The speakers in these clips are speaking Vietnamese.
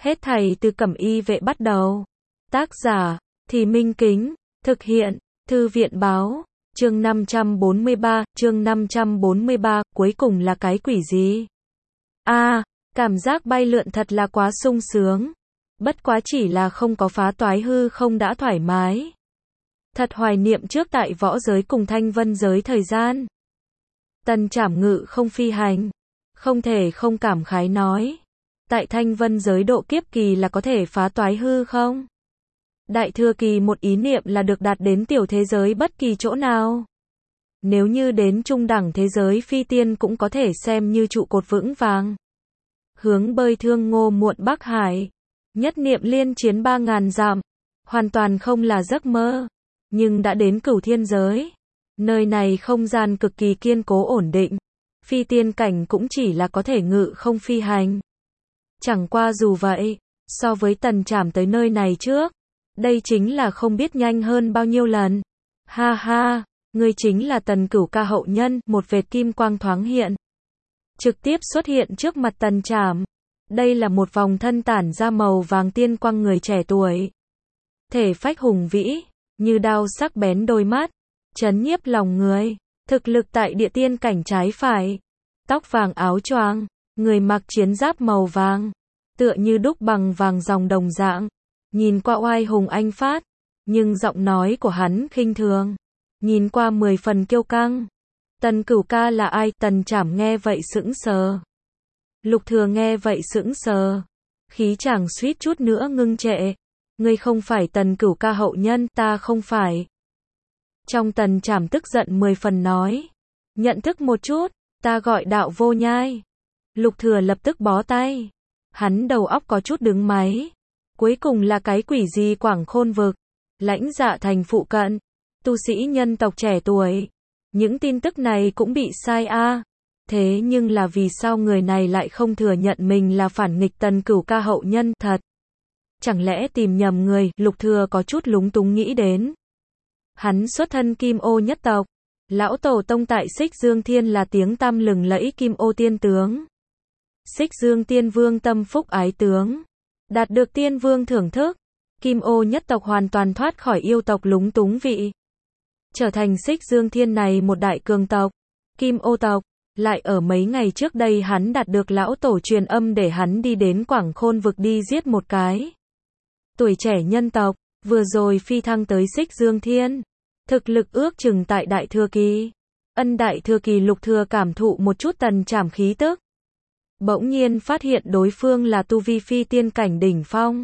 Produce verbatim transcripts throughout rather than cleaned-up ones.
Hết thảy từ Cẩm Y Vệ bắt đầu. Tác giả, Thì Minh Kính, thực hiện, Thư viện báo, chương năm trăm bốn mươi ba, chương năm trăm bốn mươi ba, cuối cùng là cái quỷ gì? A, à, cảm giác bay lượn thật là quá sung sướng. Bất quá chỉ là không có phá toái hư không đã thoải mái. Thật hoài niệm trước tại võ giới cùng thanh vân giới thời gian. Tần Trảm ngự không phi hành. Không thể không cảm khái nói. Tại thanh vân giới độ kiếp kỳ là có thể phá toái hư không? Đại thừa kỳ một ý niệm là được đạt đến tiểu thế giới bất kỳ chỗ nào. Nếu như đến trung đẳng thế giới phi tiên cũng có thể xem như trụ cột vững vàng. Hướng bơi thương ngô muộn Bắc Hải. Nhất niệm liên chiến ba ngàn dặm. Hoàn toàn không là giấc mơ. Nhưng đã đến cửu thiên giới. Nơi này không gian cực kỳ kiên cố ổn định. Phi tiên cảnh cũng chỉ là có thể ngự không phi hành. Chẳng qua dù vậy, so với Tần Trảm tới nơi này trước, đây chính là không biết nhanh hơn bao nhiêu lần. Ha ha, ngươi chính là Tần Cửu Ca hậu nhân, một vệt kim quang thoáng hiện. Trực tiếp xuất hiện trước mặt Tần Trảm. Đây là một vòng thân tản ra màu vàng tiên quang người trẻ tuổi. Thể phách hùng vĩ, như đao sắc bén đôi mắt, chấn nhiếp lòng người, thực lực tại địa tiên cảnh trái phải. Tóc vàng áo choàng, người mặc chiến giáp màu vàng, tựa như đúc bằng vàng dòng đồng dạng, nhìn qua oai hùng anh phát, nhưng giọng nói của hắn khinh thường, nhìn qua mười phần kiêu căng. Tần Cửu Ca là ai? Tần Trảm nghe vậy sững sờ. Lục Thừa nghe vậy sững sờ, khí chàng suýt chút nữa ngưng trệ. Ngươi không phải Tần Cửu Ca hậu nhân, ta không phải. Trong Tần Trảm tức giận mười phần nói, nhận thức một chút, ta gọi Đạo Vô Nhai. Lục Thừa lập tức bó tay. Hắn đầu óc có chút đứng máy. Cuối cùng là cái quỷ gì Quảng Khôn vực, Lãnh Dạ thành phụ cận, tu sĩ nhân tộc trẻ tuổi. Những tin tức này cũng bị sai a. À. Thế nhưng là vì sao người này lại không thừa nhận mình là phản nghịch Tần Cửu Ca hậu nhân thật? Chẳng lẽ tìm nhầm người? Lục Thừa có chút lúng túng nghĩ đến. Hắn xuất thân Kim Ô nhất tộc. Lão tổ tông tại Xích Dương Thiên là tiếng tăm lừng lẫy Kim Ô tiên tướng. Xích Dương Tiên Vương tâm phúc ái tướng. Đạt được Tiên Vương thưởng thức. Kim Ô nhất tộc hoàn toàn thoát khỏi yêu tộc lúng túng vị. Trở thành Xích Dương Thiên này một đại cường tộc. Kim Ô tộc. Lại ở mấy ngày trước đây hắn đạt được lão tổ truyền âm để hắn đi đến Quảng Khôn vực đi giết một cái tuổi trẻ nhân tộc. Vừa rồi phi thăng tới Xích Dương Thiên. Thực lực ước chừng tại đại thừa kỳ. Ân đại thừa kỳ. Lục Thừa cảm thụ một chút Tần Trảm khí tức. Bỗng nhiên phát hiện đối phương là tu vi phi tiên cảnh đỉnh phong.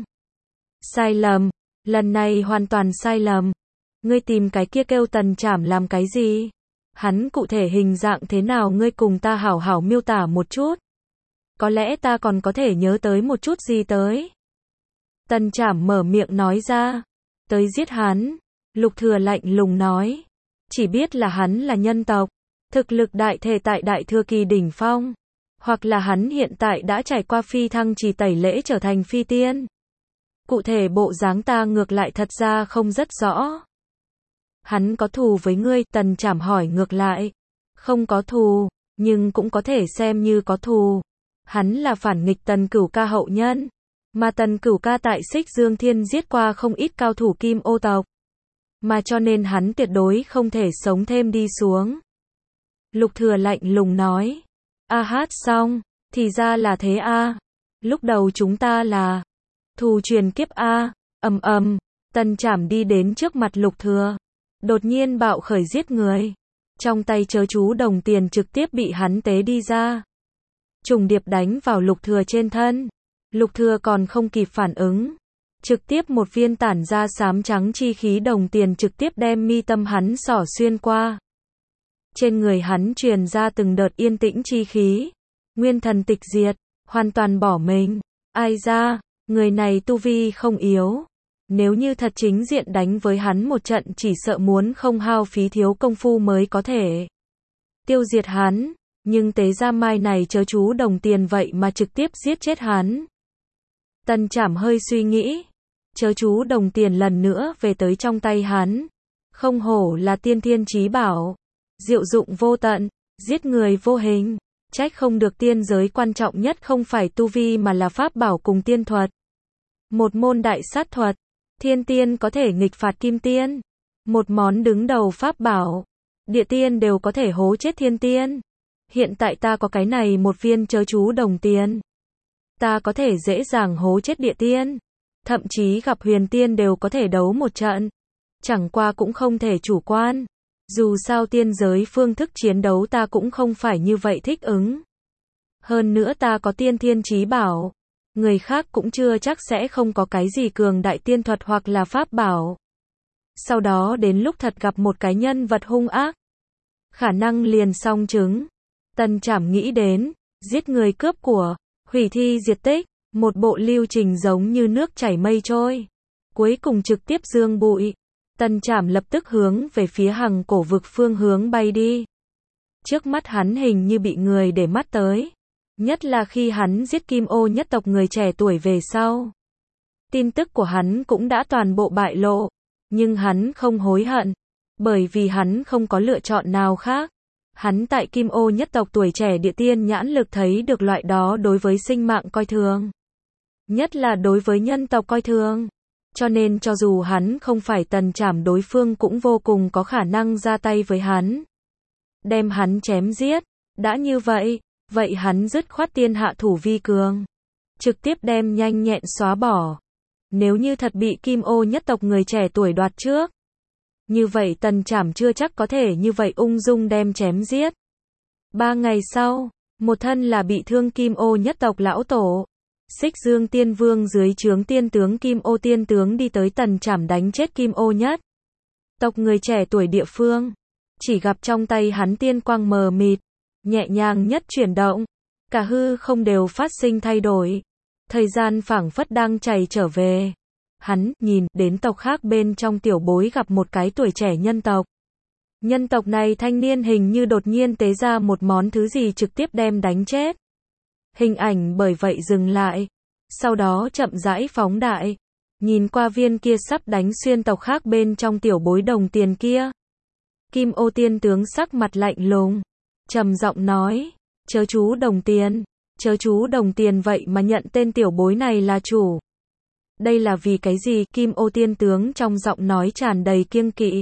Sai lầm. Lần này hoàn toàn sai lầm. Ngươi tìm cái kia kêu Tần Trảm làm cái gì? Hắn cụ thể hình dạng thế nào ngươi cùng ta hảo hảo miêu tả một chút. Có lẽ ta còn có thể nhớ tới một chút gì tới. Tần Trảm mở miệng nói ra. Tới giết hắn. Lục Thừa lạnh lùng nói. Chỉ biết là hắn là nhân tộc. Thực lực đại thể tại đại thừa kỳ đỉnh phong. Hoặc là hắn hiện tại đã trải qua phi thăng trì tẩy lễ trở thành phi tiên. Cụ thể bộ dáng ta ngược lại thật ra không rất rõ. Hắn có thù với ngươi? Tần Trảm hỏi ngược lại. Không có thù, nhưng cũng có thể xem như có thù. Hắn là phản nghịch Tần Cửu Ca hậu nhân. Mà Tần Cửu Ca tại Xích Dương Thiên giết qua không ít cao thủ Kim Ô tộc. Mà cho nên hắn tuyệt đối không thể sống thêm đi xuống. Lục Thừa lạnh lùng nói. A hát xong, thì ra là thế a. À. Lúc đầu chúng ta là thù truyền kiếp a. À. Ầm ầm, Tần Trảm đi đến trước mặt Lục Thừa, đột nhiên bạo khởi giết người. Trong tay chớ chú đồng tiền trực tiếp bị hắn tế đi ra. Trùng điệp đánh vào Lục Thừa trên thân. Lục Thừa còn không kịp phản ứng, trực tiếp một viên tản ra xám trắng chi khí đồng tiền trực tiếp đem mi tâm hắn xỏ xuyên qua. Trên người hắn truyền ra từng đợt yên tĩnh chi khí. Nguyên thần tịch diệt, hoàn toàn bỏ mình. Ai ra, người này tu vi không yếu. Nếu như thật chính diện đánh với hắn một trận chỉ sợ muốn không hao phí thiếu công phu mới có thể tiêu diệt hắn. Nhưng tế ra mai này chớ chú đồng tiền vậy mà trực tiếp giết chết hắn. Tần Trảm hơi suy nghĩ. Chớ chú đồng tiền lần nữa về tới trong tay hắn. Không hổ là tiên thiên chí bảo. Diệu dụng vô tận, giết người vô hình. Trách không được tiên giới quan trọng nhất không phải tu vi mà là pháp bảo cùng tiên thuật. Một môn đại sát thuật, thiên tiên có thể nghịch phạt kim tiên. Một món đứng đầu pháp bảo, địa tiên đều có thể hố chết thiên tiên. Hiện tại ta có cái này một viên chớ chú đồng tiền. Ta có thể dễ dàng hố chết địa tiên. Thậm chí gặp huyền tiên đều có thể đấu một trận. Chẳng qua cũng không thể chủ quan. Dù sao tiên giới phương thức chiến đấu ta cũng không phải như vậy thích ứng. Hơn nữa ta có tiên thiên chí bảo. Người khác cũng chưa chắc sẽ không có cái gì cường đại tiên thuật hoặc là pháp bảo. Sau đó đến lúc thật gặp một cái nhân vật hung ác, khả năng liền song chứng. Tần Trảm nghĩ đến, giết người cướp của, hủy thi diệt tích, một bộ lưu trình giống như nước chảy mây trôi. Cuối cùng trực tiếp dương bụi. Tần Trảm lập tức hướng về phía Hằng Cổ vực phương hướng bay đi. Trước mắt hắn hình như bị người để mắt tới. Nhất là khi hắn giết Kim Ô nhất tộc người trẻ tuổi về sau. Tin tức của hắn cũng đã toàn bộ bại lộ. Nhưng hắn không hối hận. Bởi vì hắn không có lựa chọn nào khác. Hắn tại Kim Ô nhất tộc tuổi trẻ địa tiên nhãn lực thấy được loại đó đối với sinh mạng coi thường. Nhất là đối với nhân tộc coi thường. Cho nên cho dù hắn không phải Tần Trảm, đối phương cũng vô cùng có khả năng ra tay với hắn. Đem hắn chém giết. Đã như vậy, vậy hắn dứt khoát tiên hạ thủ vi cường. Trực tiếp đem nhanh nhẹn xóa bỏ. Nếu như thật bị Kim Ô nhất tộc người trẻ tuổi đoạt trước. Như vậy Tần Trảm chưa chắc có thể như vậy ung dung đem chém giết. Ba ngày sau, một thân là bị thương Kim Ô nhất tộc lão tổ. Xích Dương Tiên Vương dưới trướng tiên tướng Kim Ô tiên tướng đi tới Tần Trảm đánh chết Kim Ô nhất tộc người trẻ tuổi địa phương. Chỉ gặp trong tay hắn tiên quang mờ mịt, nhẹ nhàng nhất chuyển động, cả hư không đều phát sinh thay đổi. Thời gian phảng phất đang chảy trở về. Hắn nhìn đến tộc khác bên trong tiểu bối gặp một cái tuổi trẻ nhân tộc. Nhân tộc này thanh niên hình như đột nhiên tế ra một món thứ gì trực tiếp đem đánh chết. Hình ảnh bởi vậy dừng lại. Sau đó chậm rãi phóng đại. Nhìn qua viên kia sắp đánh xuyên tộc khác bên trong tiểu bối đồng tiền kia. Kim Ô tiên tướng sắc mặt lạnh lùng. Trầm giọng nói. Chớ chú đồng tiền. Chớ chú đồng tiền vậy mà nhận tên tiểu bối này là chủ. Đây là vì cái gì? Kim Ô tiên tướng trong giọng nói tràn đầy kiêng kỵ.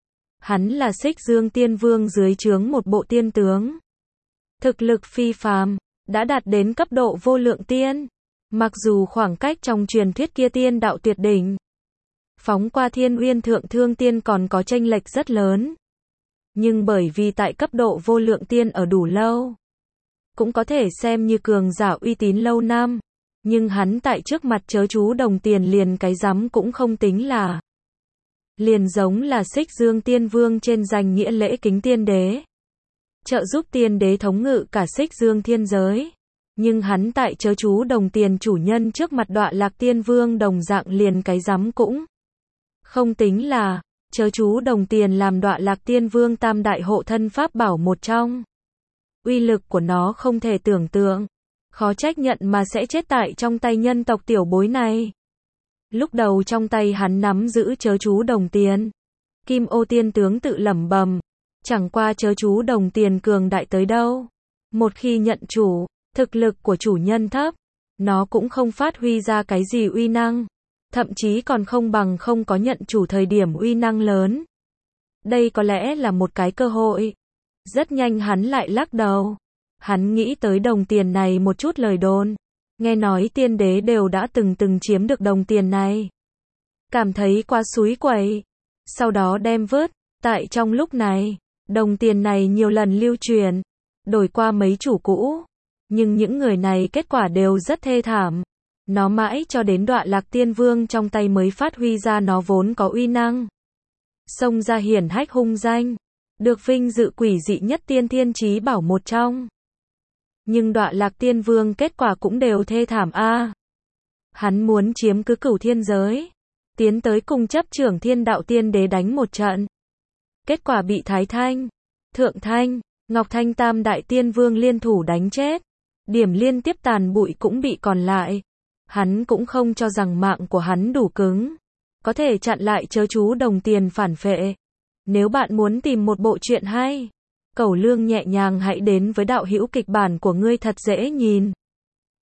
Hắn là Xích Dương Tiên Vương dưới trướng một bộ tiên tướng. Thực lực phi phàm, đã đạt đến cấp độ vô lượng tiên. Mặc dù khoảng cách trong truyền thuyết kia tiên đạo tuyệt đỉnh, phóng qua Thiên Uyên Thượng Thương Tiên còn có chênh lệch rất lớn. Nhưng bởi vì tại cấp độ vô lượng tiên ở đủ lâu, cũng có thể xem như cường giả uy tín lâu năm. Nhưng hắn tại trước mặt chớ chú đồng tiền liền cái rắm cũng không tính là. Liền giống là Xích Dương Tiên Vương trên danh nghĩa lễ kính tiên đế. Trợ giúp tiên đế thống ngự cả Xích Dương thiên giới. Nhưng hắn tại chớ chú đồng tiền chủ nhân trước mặt Đọa Lạc Tiên Vương đồng dạng liền cái rắm cũng không tính là. Chớ chú đồng tiền làm Đọa Lạc Tiên Vương tam đại hộ thân pháp bảo một trong. Uy lực của nó không thể tưởng tượng. Khó trách nhận mà sẽ chết tại trong tay nhân tộc tiểu bối này. Lúc đầu trong tay hắn nắm giữ chớ chú đồng tiền. Kim Ô tiên tướng tự lẩm bẩm. Chẳng qua chớ chú đồng tiền cường đại tới đâu. Một khi nhận chủ, thực lực của chủ nhân thấp. Nó cũng không phát huy ra cái gì uy năng. Thậm chí còn không bằng không có nhận chủ thời điểm uy năng lớn. Đây có lẽ là một cái cơ hội. Rất nhanh hắn lại lắc đầu. Hắn nghĩ tới đồng tiền này một chút lời đồn. Nghe nói tiên đế đều đã từng từng chiếm được đồng tiền này. Cảm thấy quá suối quẩy. Sau đó đem vớt. Tại trong lúc này, đồng tiền này nhiều lần lưu truyền. Đổi qua mấy chủ cũ. Nhưng những người này kết quả đều rất thê thảm. Nó mãi cho đến Đọa Lạc Tiên Vương trong tay mới phát huy ra nó vốn có uy năng. Xông ra hiển hách hung danh. Được vinh dự quỷ dị nhất tiên thiên chí bảo một trong. Nhưng Đọa Lạc Tiên Vương kết quả cũng đều thê thảm a. À. Hắn muốn chiếm cứ cửu thiên giới. Tiến tới cùng chấp trưởng thiên đạo tiên đế đánh một trận. Kết quả bị Thái Thanh, Thượng Thanh, Ngọc Thanh tam đại tiên vương liên thủ đánh chết. Điểm liên tiếp tàn bụi cũng bị còn lại. Hắn cũng không cho rằng mạng của hắn đủ cứng. Có thể chặn lại chớ chú đồng tiền phản phệ. Nếu bạn muốn tìm một bộ truyện hay, Cẩu Lương nhẹ nhàng hãy đến với đạo hữu kịch bản của ngươi thật dễ nhìn.